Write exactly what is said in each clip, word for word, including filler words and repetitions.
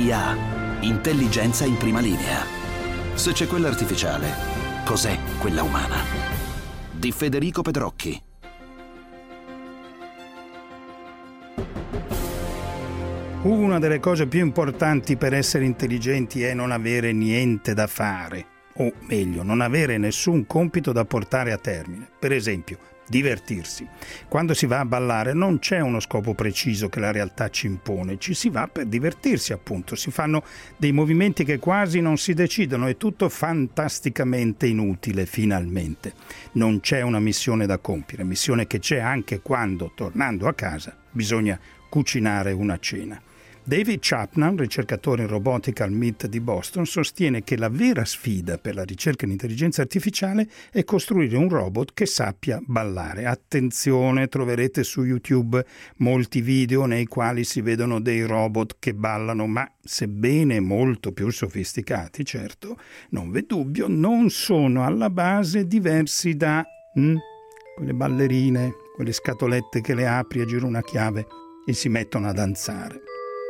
I A, intelligenza in prima linea. Se c'è quella artificiale, cos'è quella umana? Di Federico Pedrocchi. Una delle cose più importanti per essere intelligenti è non avere niente da fare, o meglio, non avere nessun compito da portare a termine. Per esempio, divertirsi. Quando si va a ballare non c'è uno scopo preciso che la realtà ci impone, ci si va per divertirsi, appunto. Si fanno dei movimenti che quasi non si decidono, è tutto fantasticamente inutile, finalmente. Non c'è una missione da compiere, missione che c'è anche quando, tornando a casa, bisogna cucinare una cena. David Chapman, ricercatore in robotica al M I T di Boston, sostiene che la vera sfida per la ricerca in intelligenza artificiale è costruire un robot che sappia ballare. Attenzione, troverete su YouTube molti video nei quali si vedono dei robot che ballano, ma sebbene molto più sofisticati, certo, non v'è dubbio, non sono alla base diversi da hm, quelle ballerine, quelle scatolette che le apri a giro una chiave e si mettono a danzare.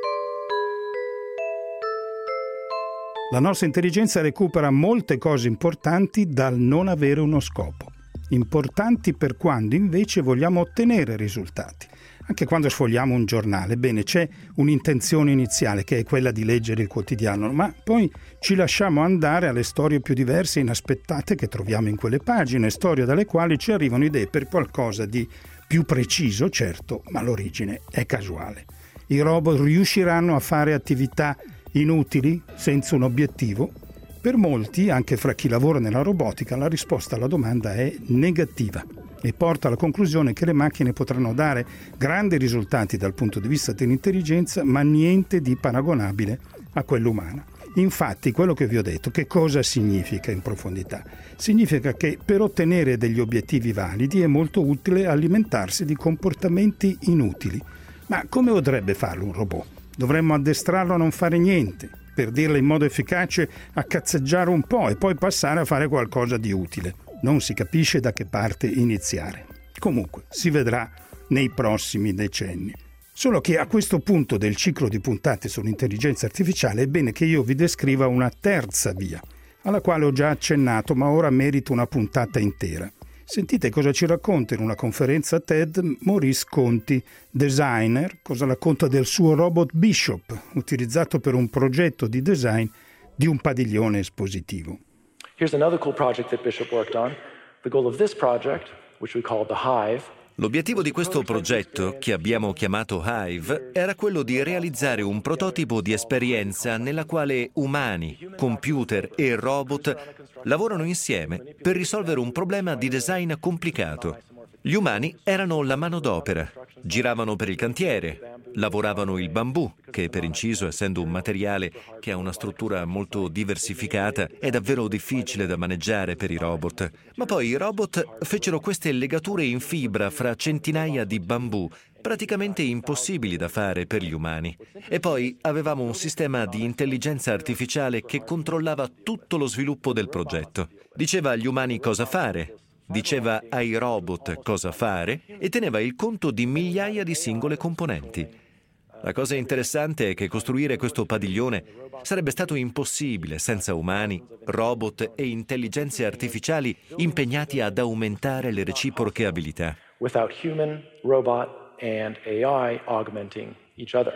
La nostra intelligenza recupera molte cose importanti dal non avere uno scopo. Importanti per quando invece vogliamo ottenere risultati. Anche quando sfogliamo un giornale, bene, c'è un'intenzione iniziale che è quella di leggere il quotidiano, ma poi ci lasciamo andare alle storie più diverse e inaspettate che troviamo in quelle pagine, storie dalle quali ci arrivano idee per qualcosa di più preciso, certo, ma l'origine è casuale. I robot riusciranno a fare attività inutili, senza un obiettivo? Per molti, anche fra chi lavora nella robotica, la risposta alla domanda è negativa e porta alla conclusione che le macchine potranno dare grandi risultati dal punto di vista dell'intelligenza, ma niente di paragonabile a quella umana. Infatti, quello che vi ho detto, che cosa significa in profondità? Significa che per ottenere degli obiettivi validi è molto utile alimentarsi di comportamenti inutili. Ma come potrebbe farlo un robot? Dovremmo addestrarlo a non fare niente, per dirla in modo efficace, a cazzeggiare un po' e poi passare a fare qualcosa di utile. Non si capisce da che parte iniziare. Comunque, si vedrà nei prossimi decenni. Solo che a questo punto del ciclo di puntate sull'intelligenza artificiale è bene che io vi descriva una terza via, alla quale ho già accennato, ma ora merita una puntata intera. Sentite cosa ci racconta in una conferenza TED Maurice Conti, designer, cosa racconta del suo robot Bishop, utilizzato per un progetto di design di un padiglione espositivo. Here's another cool project that Bishop worked on. The goal of this project, which we call the Hive. L'obiettivo di questo progetto, che abbiamo chiamato Hive, era quello di realizzare un prototipo di esperienza nella quale umani, computer e robot lavorano insieme per risolvere un problema di design complicato. Gli umani erano la manodopera, giravano per il cantiere, lavoravano il bambù, che per inciso, essendo un materiale che ha una struttura molto diversificata, è davvero difficile da maneggiare per i robot. Ma poi i robot fecero queste legature in fibra fra centinaia di bambù, praticamente impossibili da fare per gli umani. E poi avevamo un sistema di intelligenza artificiale che controllava tutto lo sviluppo del progetto. Diceva agli umani cosa fare, diceva ai robot cosa fare e teneva il conto di migliaia di singole componenti. La cosa interessante è che costruire questo padiglione sarebbe stato impossibile senza umani, robot e intelligenze artificiali impegnati ad aumentare le reciproche abilità. Without human, robot and A I augmenting each other.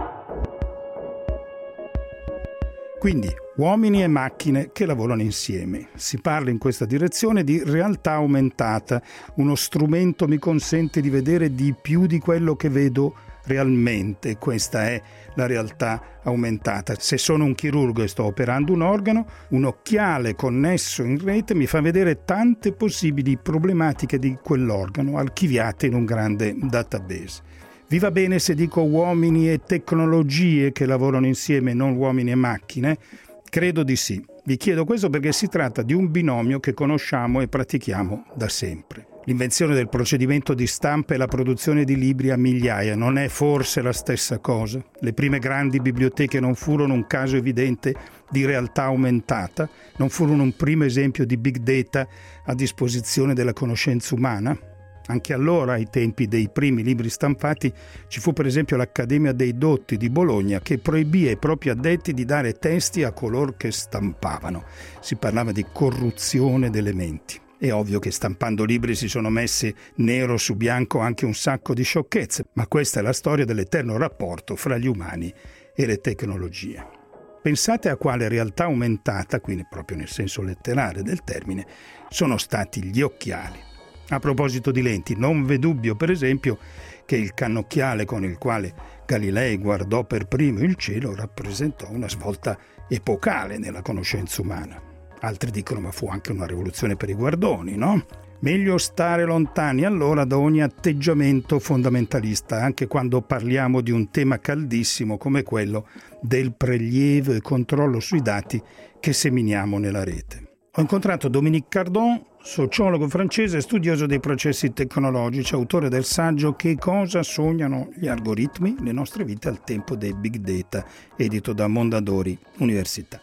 Quindi, uomini e macchine che lavorano insieme. Si parla in questa direzione di realtà aumentata. Uno strumento mi consente di vedere di più di quello che vedo realmente. Questa è la realtà aumentata. Se sono un chirurgo e sto operando un organo, un occhiale connesso in rete mi fa vedere tante possibili problematiche di quell'organo archiviate in un grande database. Vi va bene se dico uomini e tecnologie che lavorano insieme, non uomini e macchine? Credo di sì. Vi chiedo questo perché si tratta di un binomio che conosciamo e pratichiamo da sempre. L'invenzione del procedimento di stampa e la produzione di libri a migliaia non è forse la stessa cosa? Le prime grandi biblioteche non furono un caso evidente di realtà aumentata? Non furono un primo esempio di big data a disposizione della conoscenza umana? Anche allora, ai tempi dei primi libri stampati, ci fu per esempio l'Accademia dei Dotti di Bologna che proibì ai propri addetti di dare testi a coloro che stampavano. Si parlava di corruzione delle menti. È ovvio che stampando libri si sono messi nero su bianco anche un sacco di sciocchezze, ma questa è la storia dell'eterno rapporto fra gli umani e le tecnologie. Pensate a quale realtà aumentata, quindi proprio nel senso letterale del termine, sono stati gli occhiali. A proposito di lenti, non v'è dubbio, per esempio, che il cannocchiale con il quale Galilei guardò per primo il cielo rappresentò una svolta epocale nella conoscenza umana. Altri dicono, ma fu anche una rivoluzione per i guardoni, no? Meglio stare lontani allora da ogni atteggiamento fondamentalista, anche quando parliamo di un tema caldissimo come quello del prelievo e controllo sui dati che seminiamo nella rete. Ho incontrato Dominique Cardon, sociologo francese, studioso dei processi tecnologici, autore del saggio Che cosa sognano gli algoritmi, le nostre vite al tempo dei big data, edito da Mondadori Università.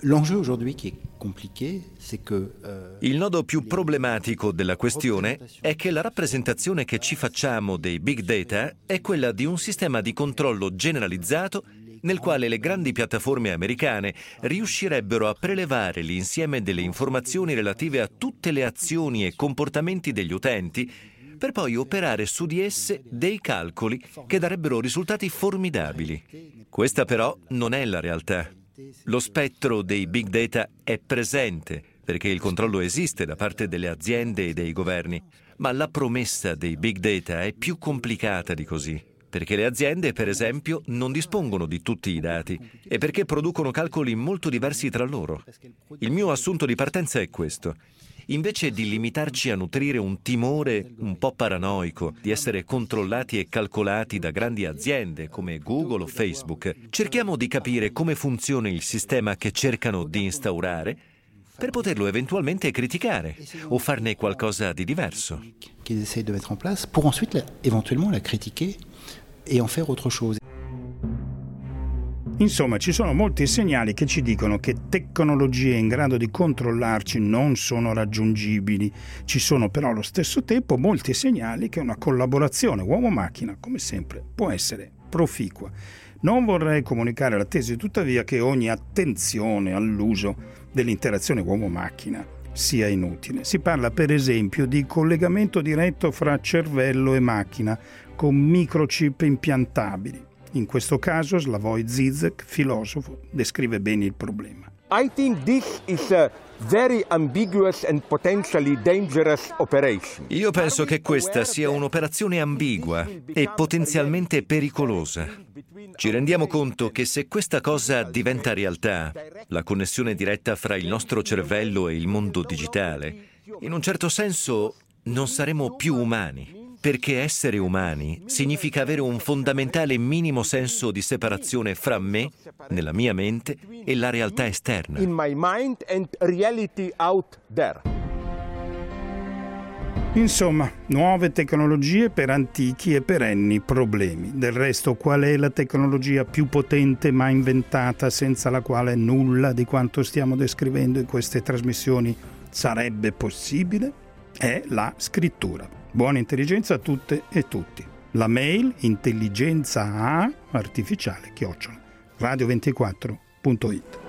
Il nodo più problematico della questione è che la rappresentazione che ci facciamo dei big data è quella di un sistema di controllo generalizzato nel quale le grandi piattaforme americane riuscirebbero a prelevare l'insieme delle informazioni relative a tutte le azioni e comportamenti degli utenti per poi operare su di esse dei calcoli che darebbero risultati formidabili. Questa però non è la realtà. Lo spettro dei big data è presente perché il controllo esiste da parte delle aziende e dei governi, ma la promessa dei big data è più complicata di così. Perché le aziende, per esempio, non dispongono di tutti i dati e perché producono calcoli molto diversi tra loro. Il mio assunto di partenza è questo. Invece di limitarci a nutrire un timore un po' paranoico di essere controllati e calcolati da grandi aziende come Google o Facebook, cerchiamo di capire come funziona il sistema che cercano di instaurare per poterlo eventualmente criticare o farne qualcosa di diverso. Qu'ils essayent de mettre en place pour ensuite la, éventuellement la critiquer et en faire autre chose. Insomma, ci sono molti segnali che ci dicono che tecnologie in grado di controllarci non sono raggiungibili. Ci sono però allo stesso tempo molti segnali che una collaborazione uomo-macchina, come sempre, può essere proficua. Non vorrei comunicare la tesi tuttavia che ogni attenzione all'uso dell'interazione uomo-macchina sia inutile. Si parla per esempio di collegamento diretto fra cervello e macchina con microchip impiantabili. In questo caso Slavoj Zizek, filosofo, descrive bene il problema. I think this is a very ambiguous and potentially dangerous operation. Io penso che questa sia un'operazione ambigua e potenzialmente pericolosa. Ci rendiamo conto che se questa cosa diventa realtà, la connessione diretta fra il nostro cervello e il mondo digitale, in un certo senso non saremo più umani. Perché essere umani significa avere un fondamentale minimo senso di separazione fra me, nella mia mente, e la realtà esterna. In my mind and reality out there. Insomma, nuove tecnologie per antichi e perenni problemi. Del resto, qual è la tecnologia più potente mai inventata senza la quale nulla di quanto stiamo descrivendo in queste trasmissioni sarebbe possibile? È la scrittura. Buona intelligenza a tutte e tutti. La mail intelligenza artificiale chiocciola radio ventiquattro punto it.